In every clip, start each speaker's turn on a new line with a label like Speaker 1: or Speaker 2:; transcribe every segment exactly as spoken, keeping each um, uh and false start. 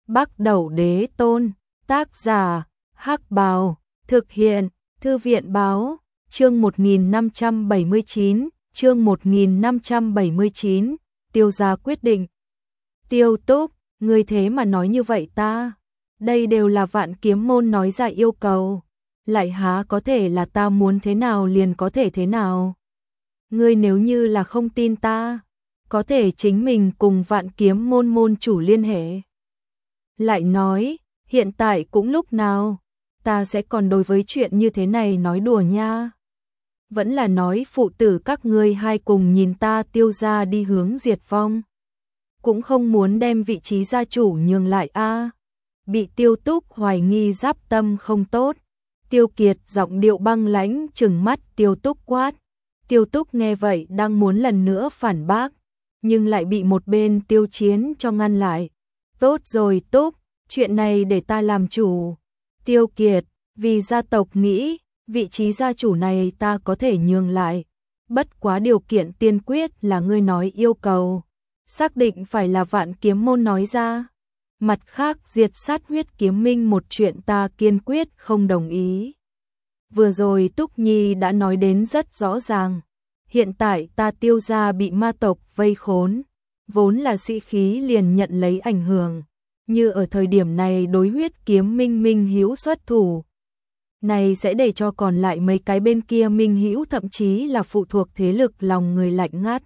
Speaker 1: Bắc Đẩu Đế Tôn, tác giả, Hắc Bào, thực hiện, Thư viện báo, chương một nghìn năm trăm bảy mươi chín, chương một nghìn năm trăm bảy mươi chín, Tiêu gia quyết định. Tiêu Túc, ngươi thế mà nói như vậy ta? Đây đều là Vạn Kiếm môn nói ra yêu cầu, lại há có thể là ta muốn thế nào liền có thể thế nào? Ngươi nếu như là không tin ta, có thể chính mình cùng Vạn Kiếm môn môn chủ liên hệ. Lại nói, hiện tại cũng lúc nào, ta sẽ còn đối với chuyện như thế này nói đùa nha. Vẫn là nói phụ tử các ngươi hai cùng nhìn ta Tiêu gia đi hướng diệt vong. Cũng không muốn đem vị trí gia chủ nhường lại a. Bị Tiêu Túc hoài nghi giáp tâm không tốt. Tiêu Kiệt giọng điệu băng lãnh trừng mắt Tiêu Túc quát. Tiêu Túc nghe vậy đang muốn lần nữa phản bác, nhưng lại bị một bên Tiêu Chiến cho ngăn lại. Tốt rồi Túc, chuyện này để ta làm chủ. Tiêu Kiệt, vì gia tộc nghĩ, vị trí gia chủ này ta có thể nhường lại. Bất quá điều kiện tiên quyết là ngươi nói yêu cầu. Xác định phải là Vạn Kiếm môn nói ra. Mặt khác diệt sát Huyết Kiếm Minh một chuyện ta kiên quyết không đồng ý. Vừa rồi Túc Nhi đã nói đến rất rõ ràng. Hiện tại ta Tiêu gia bị ma tộc vây khốn. Vốn là sĩ khí liền nhận lấy ảnh hưởng. Như ở thời điểm này đối Huyết Kiếm Minh Minh hữu xuất thủ. Này sẽ để cho còn lại mấy cái bên kia Minh hữu thậm chí là phụ thuộc thế lực lòng người lạnh ngắt.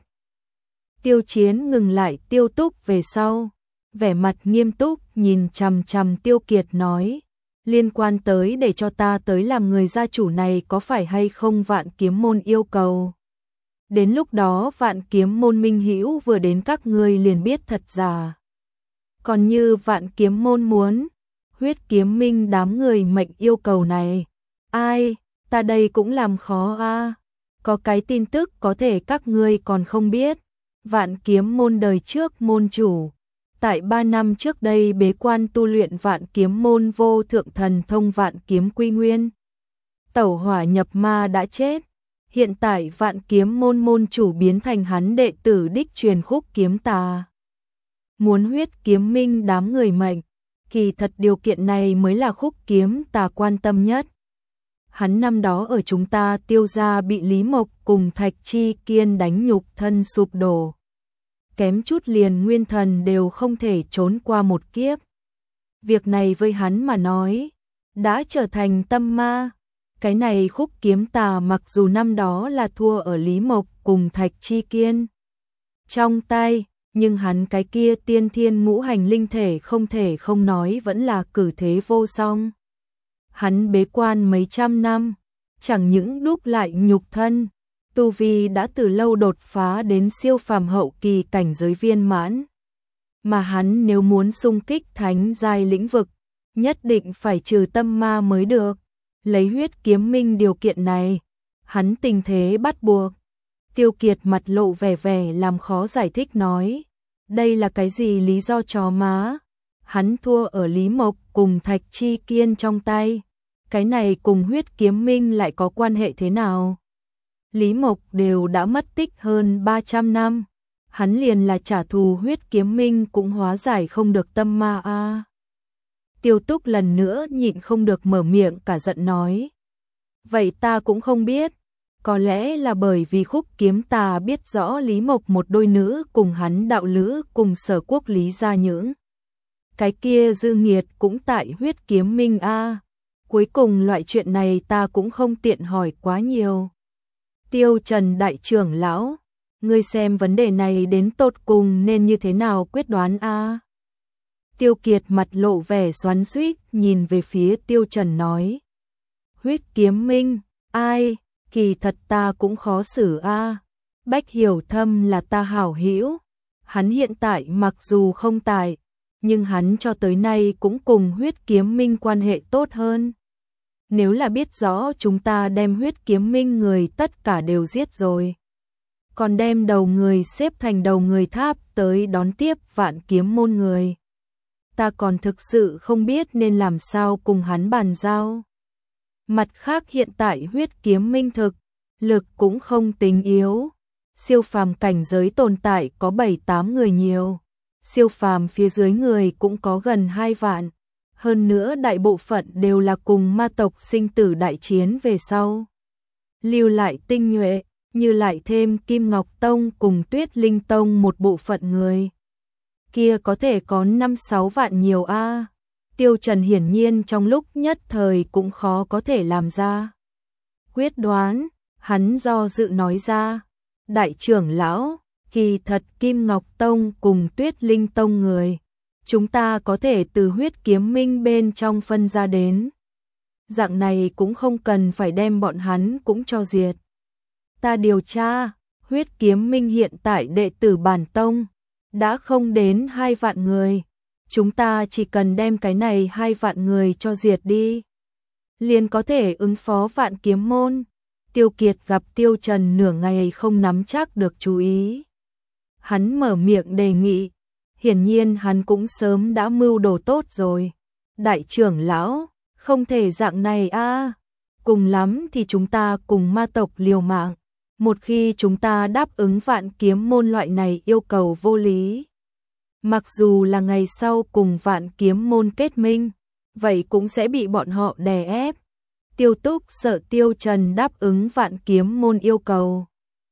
Speaker 1: Tiêu Chiến ngừng lại Tiêu Túc về sau. Vẻ mặt nghiêm túc nhìn chằm chằm Tiêu Kiệt nói. Liên quan tới để cho ta tới làm người gia chủ này có phải hay không Vạn Kiếm môn yêu cầu. Đến lúc đó Vạn Kiếm môn Minh hữu vừa đến các ngươi liền biết thật giả. Còn như Vạn Kiếm môn muốn, Huyết Kiếm Minh đám người mệnh yêu cầu này. Ai, ta đây cũng làm khó a. Có cái tin tức có thể các ngươi còn không biết. Vạn Kiếm môn đời trước môn chủ. Tại ba năm trước đây bế quan tu luyện Vạn Kiếm môn vô thượng thần thông Vạn Kiếm Quy Nguyên. Tẩu hỏa nhập ma đã chết. Hiện tại Vạn Kiếm môn môn chủ biến thành hắn đệ tử đích truyền Khúc Kiếm Tà. Muốn Huyết Kiếm Minh đám người mệnh, kỳ thật điều kiện này mới là Khúc Kiếm Tà quan tâm nhất. Hắn năm đó ở chúng ta Tiêu gia bị Lý Mộc cùng Thạch Chi Kiên đánh nhục thân sụp đổ. Kém chút liền nguyên thần đều không thể trốn qua một kiếp. Việc này với hắn mà nói, đã trở thành tâm ma. Cái này Khúc Kiếm Tà mặc dù năm đó là thua ở Lý Mộc cùng Thạch Chi Kiên trong tay, nhưng hắn cái kia tiên thiên ngũ hành linh thể không thể không nói vẫn là cử thế vô song. Hắn bế quan mấy trăm năm, chẳng những đúc lại nhục thân, tu vi đã từ lâu đột phá đến siêu phàm hậu kỳ cảnh giới viên mãn. Mà hắn nếu muốn xung kích thánh giai lĩnh vực, nhất định phải trừ tâm ma mới được. Lấy Huyết Kiếm Minh điều kiện này, hắn tình thế bắt buộc. Tiêu Kiệt mặt lộ vẻ vẻ làm khó giải thích nói. Đây là cái gì lý do chó má? Hắn thua ở Lý Mộc cùng Thạch Chi Kiên trong tay. Cái này cùng Huyết Kiếm Minh lại có quan hệ thế nào? Lý Mộc đều đã mất tích hơn ba trăm năm. Hắn liền là trả thù Huyết Kiếm Minh cũng hóa giải không được tâm ma a. À. Tiêu Túc lần nữa nhịn không được mở miệng cả giận nói. Vậy ta cũng không biết. Có lẽ là bởi vì Khúc Kiếm Tà biết rõ Lý Mộc một đôi nữ cùng hắn đạo lữ cùng Sở Quốc Lý gia những. Cái kia dư nghiệt cũng tại Huyết Kiếm Minh a. À. Cuối cùng loại chuyện này ta cũng không tiện hỏi quá nhiều. Tiêu Trần đại trưởng lão, ngươi xem vấn đề này đến tột cùng nên như thế nào quyết đoán a? À? Tiêu Kiệt mặt lộ vẻ xoắn xuýt nhìn về phía Tiêu Trần nói. Huyết Kiếm Minh, ai, kỳ thật ta cũng khó xử a. À? Bách Hiểu Thâm là ta hảo hữu, hắn hiện tại mặc dù không tại, nhưng hắn cho tới nay cũng cùng Huyết Kiếm Minh quan hệ tốt hơn. Nếu là biết rõ chúng ta đem Huyết Kiếm Minh người tất cả đều giết rồi, còn đem đầu người xếp thành đầu người tháp tới đón tiếp Vạn Kiếm môn người, ta còn thực sự không biết nên làm sao cùng hắn bàn giao. Mặt khác hiện tại Huyết Kiếm Minh thực lực cũng không tính yếu, siêu phàm cảnh giới tồn tại có bảy tám người nhiều, siêu phàm phía dưới người cũng có gần hai vạn. Hơn nữa đại bộ phận đều là cùng ma tộc sinh tử đại chiến về sau. Lưu lại tinh nhuệ, như lại thêm Kim Ngọc Tông cùng Tuyết Linh Tông một bộ phận người. Kia có thể có năm sáu vạn nhiều a. Tiêu Trần hiển nhiên trong lúc nhất thời cũng khó có thể làm ra quyết đoán, hắn do dự nói ra, đại trưởng lão, kỳ thật Kim Ngọc Tông cùng Tuyết Linh Tông người, chúng ta có thể từ huyết kiếm minh bên trong phân ra đến. Dạng này cũng không cần phải đem bọn hắn cũng cho diệt. Ta điều tra, huyết kiếm minh hiện tại đệ tử bản tông, đã không đến hai vạn người. Chúng ta chỉ cần đem cái này hai vạn người cho diệt đi, liền có thể ứng phó vạn kiếm môn. Tiêu Kiệt gặp Tiêu Trần nửa ngày không nắm chắc được chú ý. Hắn mở miệng đề nghị, hiển nhiên hắn cũng sớm đã mưu đồ tốt rồi. Đại trưởng lão, không thể dạng này a, cùng lắm thì chúng ta cùng ma tộc liều mạng. Một khi chúng ta đáp ứng vạn kiếm môn loại này yêu cầu vô lý, mặc dù là ngày sau cùng vạn kiếm môn kết minh, vậy cũng sẽ bị bọn họ đè ép. Tiêu Túc sợ Tiêu Trần đáp ứng vạn kiếm môn yêu cầu,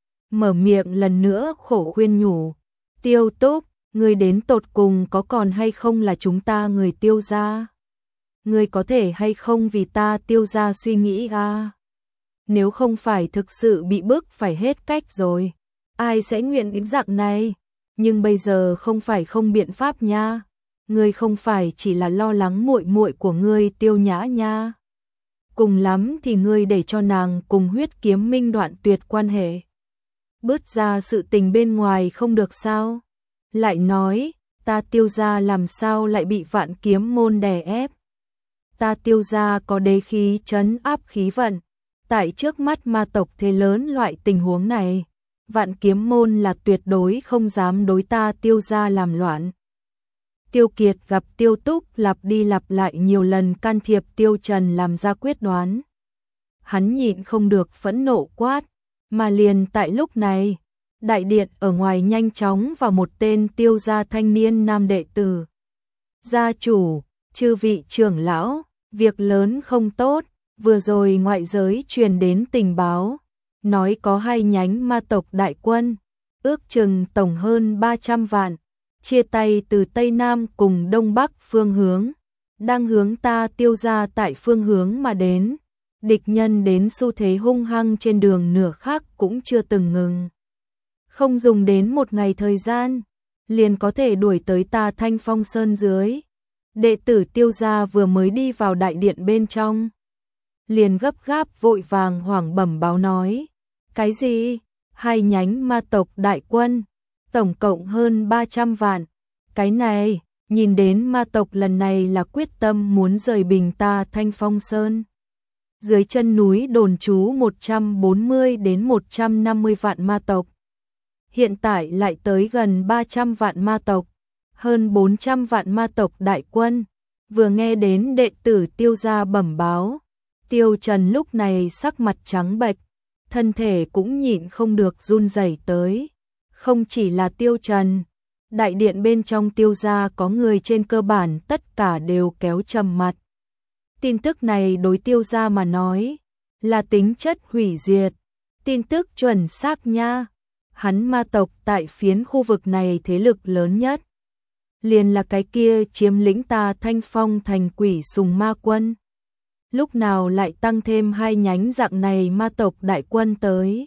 Speaker 1: mở miệng lần nữa khổ khuyên nhủ, Tiêu Túc, ngươi đến tột cùng có còn hay không là chúng ta người Tiêu gia? Ngươi có thể hay không vì ta Tiêu gia suy nghĩ a? Nếu không phải thực sự bị bức phải hết cách rồi, ai sẽ nguyện đến dạng này? Nhưng bây giờ không phải không biện pháp nha. Ngươi không phải chỉ là lo lắng muội muội của ngươi Tiêu Nhã nha. Cùng lắm thì ngươi để cho nàng cùng huyết kiếm minh đoạn tuyệt quan hệ. Bớt ra sự tình bên ngoài không được sao? Lại nói, ta Tiêu gia làm sao lại bị vạn kiếm môn đè ép? Ta Tiêu gia có đế khí trấn áp khí vận. Tại trước mắt ma tộc thế lớn loại tình huống này, vạn kiếm môn là tuyệt đối không dám đối ta Tiêu gia làm loạn. Tiêu Kiệt gặp Tiêu Túc lặp đi lặp lại nhiều lần can thiệp Tiêu Trần làm ra quyết đoán. Hắn nhịn không được phẫn nộ quát, mà liền tại lúc này, đại điện ở ngoài nhanh chóng vào một tên Tiêu gia thanh niên nam đệ tử. Gia chủ, chư vị trưởng lão, việc lớn không tốt, vừa rồi ngoại giới truyền đến tình báo, nói có hai nhánh ma tộc đại quân, ước chừng tổng hơn ba trăm vạn, chia tay từ Tây Nam cùng Đông Bắc phương hướng, đang hướng ta Tiêu gia tại phương hướng mà đến. Địch nhân đến xu thế hung hăng trên đường nửa khắc cũng chưa từng ngừng. Không dùng đến một ngày thời gian, liền có thể đuổi tới ta Thanh Phong Sơn dưới. Đệ tử Tiêu gia vừa mới đi vào đại điện bên trong, liền gấp gáp vội vàng hoảng bẩm báo nói. Cái gì? Hai nhánh ma tộc đại quân, tổng cộng hơn ba trăm vạn. Cái này, nhìn đến ma tộc lần này là quyết tâm muốn rời bình ta Thanh Phong Sơn. Dưới chân núi đồn trú một trăm bốn mươi đến một trăm năm mươi vạn ma tộc. Hiện tại lại tới gần ba trăm vạn ma tộc, hơn bốn trăm vạn ma tộc đại quân. Vừa nghe đến đệ tử Tiêu gia bẩm báo, Tiêu Trần lúc này sắc mặt trắng bệch, thân thể cũng nhịn không được run rẩy tới. Không chỉ là Tiêu Trần, đại điện bên trong Tiêu gia có người trên cơ bản tất cả đều kéo trầm mặt. Tin tức này đối Tiêu gia mà nói là tính chất hủy diệt, tin tức chuẩn xác nha. Hắn ma tộc tại phiến khu vực này thế lực lớn nhất, liền là cái kia chiếm lĩnh ta Thanh Phong thành quỷ sùng ma quân. Lúc nào lại tăng thêm hai nhánh dạng này ma tộc đại quân tới.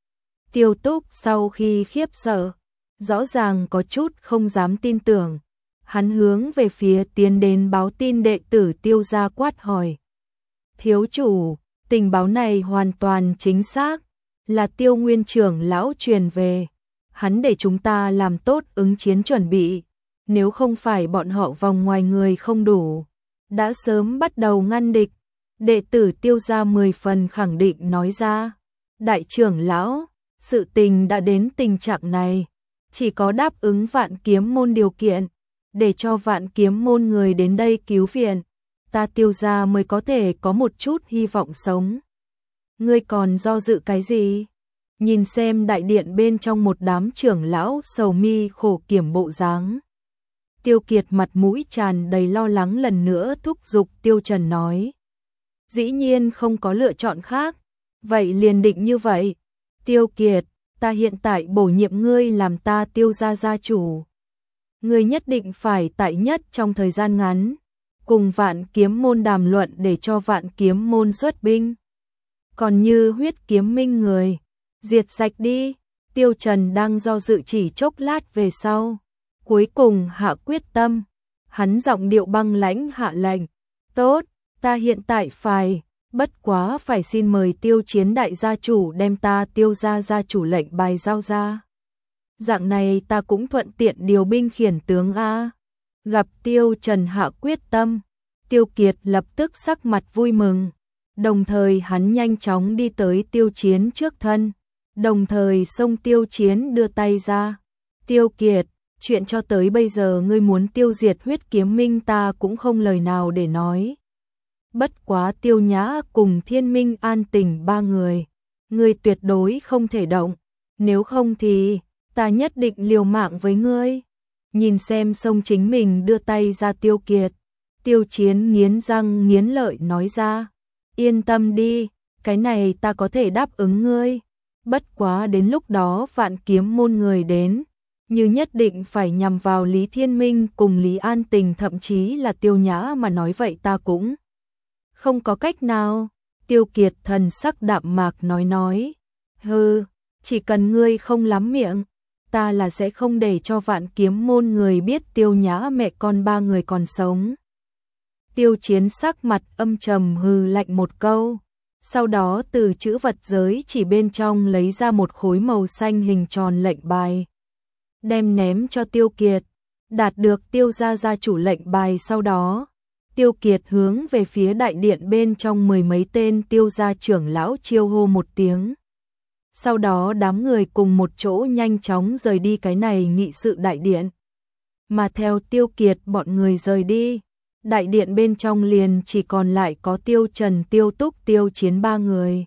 Speaker 1: Tiêu Túc sau khi khiếp sợ, rõ ràng có chút không dám tin tưởng. Hắn hướng về phía tiến đến báo tin đệ tử Tiêu gia quát hỏi. Thiếu chủ, tình báo này hoàn toàn chính xác, là Tiêu nguyên trưởng lão truyền về. Hắn để chúng ta làm tốt ứng chiến chuẩn bị. Nếu không phải bọn họ vòng ngoài người không đủ, đã sớm bắt đầu ngăn địch. Đệ tử Tiêu gia mười phần khẳng định nói ra. Đại trưởng lão, sự tình đã đến tình trạng này, chỉ có đáp ứng vạn kiếm môn điều kiện, để cho vạn kiếm môn người đến đây cứu viện, ta Tiêu gia mới có thể có một chút hy vọng sống. Ngươi còn do dự cái gì? Nhìn xem đại điện bên trong một đám trưởng lão sầu mi khổ kiểm bộ dáng, Tiêu Kiệt mặt mũi tràn đầy lo lắng lần nữa thúc giục Tiêu Trần nói. Dĩ nhiên không có lựa chọn khác, vậy liền định như vậy. Tiêu Kiệt, ta hiện tại bổ nhiệm ngươi làm ta Tiêu gia gia chủ. Ngươi nhất định phải tại nhất trong thời gian ngắn, cùng Vạn Kiếm môn đàm luận để cho Vạn Kiếm môn xuất binh. Còn như Huyết Kiếm Minh người, diệt sạch đi. Tiêu Trần đang do dự chỉ chốc lát về sau, cuối cùng hạ quyết tâm, hắn giọng điệu băng lãnh hạ lệnh. Tốt, ta hiện tại phải, bất quá phải xin mời Tiêu Chiến đại gia chủ đem ta Tiêu gia gia chủ lệnh bài giao ra. Dạng này ta cũng thuận tiện điều binh khiển tướng a. Gặp Tiêu Trần hạ quyết tâm, Tiêu Kiệt lập tức sắc mặt vui mừng, đồng thời hắn nhanh chóng đi tới Tiêu Chiến trước thân, đồng thời xông Tiêu Chiến đưa tay ra. Tiêu Kiệt, chuyện cho tới bây giờ ngươi muốn tiêu diệt Huyết Kiếm Minh ta cũng không lời nào để nói. Bất quá Tiêu Nhã cùng Thiên Minh An Tình ba người, ngươi tuyệt đối không thể động, nếu không thì ta nhất định liều mạng với ngươi. Nhìn xem xông chính mình đưa tay ra Tiêu Kiệt, Tiêu Chiến nghiến răng nghiến lợi nói ra. Yên tâm đi, cái này ta có thể đáp ứng ngươi. Bất quá đến lúc đó Vạn Kiếm môn người đến, như nhất định phải nhằm vào Lý Thiên Minh cùng Lý An Tình thậm chí là Tiêu Nhã mà nói vậy ta cũng không có cách nào. Tiêu Kiệt thần sắc đạm mạc nói nói. Hừ, chỉ cần ngươi không lắm miệng, ta là sẽ không để cho Vạn Kiếm môn người biết Tiêu Nhã mẹ con ba người còn sống. Tiêu Chiến sắc mặt âm trầm hừ lạnh một câu, sau đó từ chữ vật giới chỉ bên trong lấy ra một khối màu xanh hình tròn lệnh bài, đem ném cho Tiêu Kiệt. Đạt được Tiêu gia gia chủ lệnh bài sau đó, Tiêu Kiệt hướng về phía đại điện bên trong mười mấy tên Tiêu gia trưởng lão chiêu hô một tiếng. Sau đó đám người cùng một chỗ nhanh chóng rời đi cái này nghị sự đại điện. Mà theo Tiêu Kiệt bọn người rời đi, đại điện bên trong liền chỉ còn lại có Tiêu Trần, Tiêu Túc, Tiêu Chiến ba người.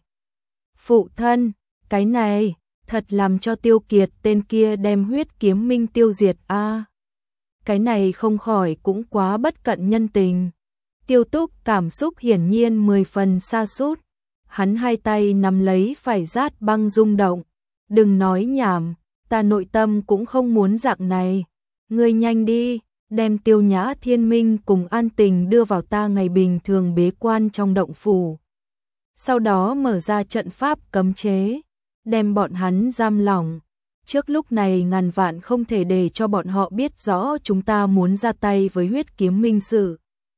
Speaker 1: Phụ thân, cái này thật làm cho Tiêu Kiệt tên kia đem Huyết Kiếm Minh tiêu diệt a. À, cái này không khỏi cũng quá bất cận nhân tình. Tiêu Túc cảm xúc hiển nhiên mười phần sa sút, hắn hai tay nắm lấy phải rát băng rung động. Đừng nói nhảm, ta nội tâm cũng không muốn dạng này. Ngươi nhanh đi, đem Tiêu Nhã, Thiên Minh cùng An Tình đưa vào ta ngày bình thường bế quan trong động phủ. Sau đó mở ra trận pháp cấm chế, đem bọn hắn giam lỏng. Trước lúc này ngàn vạn không thể để cho bọn họ biết rõ chúng ta muốn ra tay với Huyết Kiếm Minh sự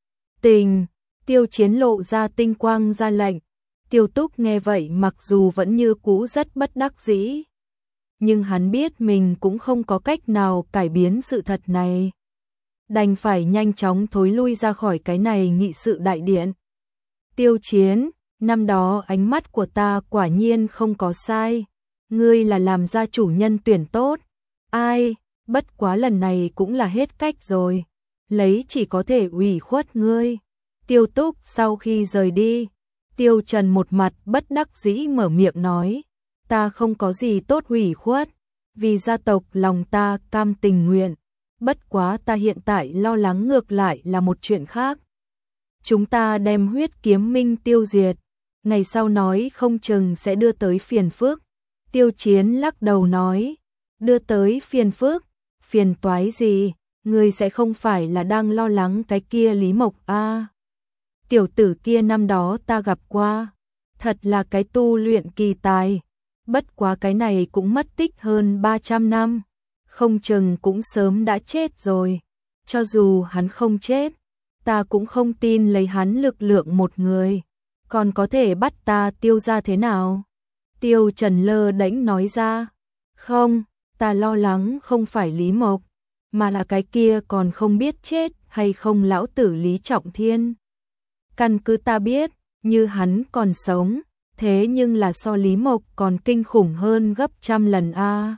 Speaker 1: tình. Tiêu Chiến lộ ra tinh quang ra lệnh. Tiêu Túc nghe vậy mặc dù vẫn như cũ rất bất đắc dĩ, nhưng hắn biết mình cũng không có cách nào cải biến sự thật này, đành phải nhanh chóng thối lui ra khỏi cái này nghị sự đại điện. Tiêu Chiến, năm đó ánh mắt của ta quả nhiên không có sai, ngươi là làm gia chủ nhân tuyển tốt. Ai, bất quá lần này cũng là hết cách rồi, lấy chỉ có thể ủy khuất ngươi. Tiêu Túc sau khi rời đi, Tiêu Trần một mặt bất đắc dĩ mở miệng nói, ta không có gì tốt ủy khuất, vì gia tộc lòng ta cam tình nguyện, bất quá ta hiện tại lo lắng ngược lại là một chuyện khác. Chúng ta đem Huyết Kiếm Minh tiêu diệt, ngày sau nói không chừng sẽ đưa tới phiền phức. Tiêu Chiến lắc đầu nói, đưa tới phiền phức, phiền toái gì, ngươi sẽ không phải là đang lo lắng cái kia Lý Mộc a? À, tiểu tử kia năm đó ta gặp qua, thật là cái tu luyện kỳ tài, bất quá cái này cũng mất tích hơn ba trăm năm, không chừng cũng sớm đã chết rồi. Cho dù hắn không chết, ta cũng không tin lấy hắn lực lượng một người, còn có thể bắt ta Tiêu gia thế nào? Tiêu Trần lơ đễnh nói ra, không, ta lo lắng không phải Lý Mộc, mà là cái kia còn không biết chết hay không lão tử Lý Trọng Thiên. Căn cứ ta biết, như hắn còn sống, thế nhưng là so Lý Mộc còn kinh khủng hơn gấp trăm lần a. À.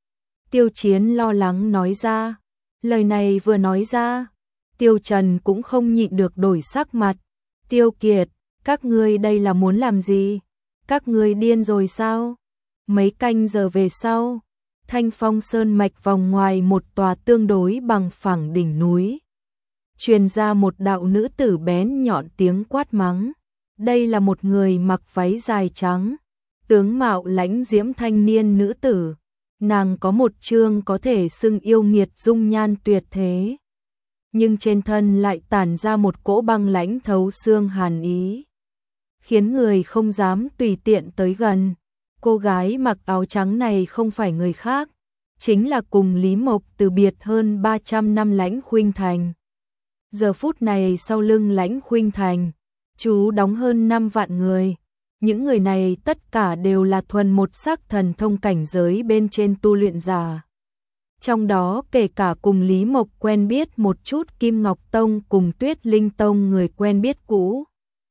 Speaker 1: Tiêu Chiến lo lắng nói ra, lời này vừa nói ra, Tiêu Trần cũng không nhịn được đổi sắc mặt. Tiêu Kiệt, các ngươi đây là muốn làm gì? Các ngươi điên rồi sao? Mấy canh giờ về sau, Thanh Phong Sơn mạch vòng ngoài một tòa tương đối bằng phẳng đỉnh núi. Truyền ra một đạo nữ tử bén nhọn tiếng quát mắng. Đây là một người mặc váy dài trắng, tướng mạo lãnh diễm thanh niên nữ tử. Nàng có một trương có thể xưng yêu nghiệt dung nhan tuyệt thế, nhưng trên thân lại tản ra một cỗ băng lãnh thấu xương hàn ý, khiến người không dám tùy tiện tới gần. Cô gái mặc áo trắng này không phải người khác, chính là cùng Lý Mộc từ biệt hơn ba trăm năm Lãnh Khuynh Thành. Giờ phút này sau lưng Lãnh Khuynh Thành, chú đóng hơn năm vạn người. Những người này tất cả đều là thuần một sắc thần thông cảnh giới bên trên tu luyện giả. Trong đó kể cả cùng Lý Mộc quen biết một chút Kim Ngọc Tông cùng Tuyết Linh Tông người quen biết cũ.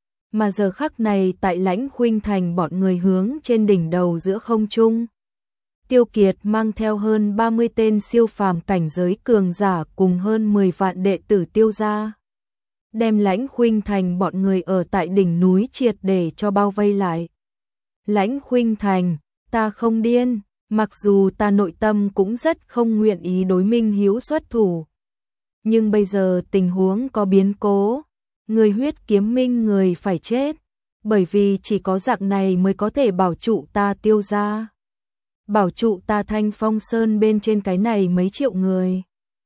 Speaker 1: Mà giờ khắc này tại Lãnh Khuynh Thành bọn người hướng trên đỉnh đầu giữa không trung. Tiêu Kiệt mang theo hơn ba mươi tên siêu phàm cảnh giới cường giả cùng hơn mười vạn đệ tử Tiêu gia, đem Lãnh Khuynh Thành bọn người ở tại đỉnh núi triệt để cho bao vây lại. Lãnh Khuynh Thành, ta không điên, mặc dù ta nội tâm cũng rất không nguyện ý đối Minh Hiếu xuất thủ. Nhưng bây giờ tình huống có biến cố, người huyết kiếm minh người phải chết, bởi vì chỉ có dạng này mới có thể bảo trụ ta Tiêu gia, bảo trụ ta Thanh Phong Sơn bên trên cái này mấy triệu người.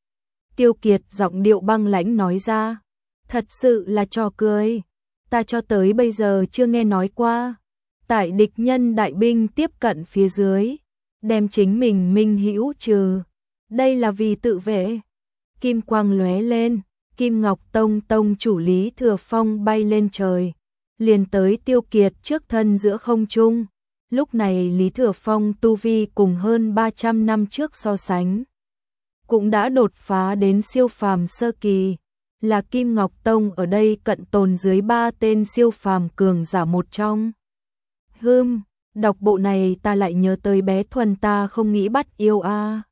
Speaker 1: Tiêu Kiệt giọng điệu băng lãnh nói ra. Thật sự là trò cười, ta cho tới bây giờ chưa nghe nói qua. Tại địch nhân đại binh tiếp cận phía dưới, đem chính mình Minh Hữu trừ, đây là vì tự vệ. Kim quang lóe lên, Kim Ngọc Tông tông chủ Lý Thừa Phong bay lên trời, liền tới Tiêu Kiệt trước thân giữa không trung. Lúc này Lý Thừa Phong tu vi cùng hơn ba trăm năm trước so sánh, cũng đã đột phá đến siêu phàm sơ kỳ. Là Kim Ngọc Tông ở đây cận tồn dưới ba tên siêu phàm cường giả một trong. Hừm, đọc bộ này ta lại nhớ tới bé Thuần ta không nghĩ bắt yêu a.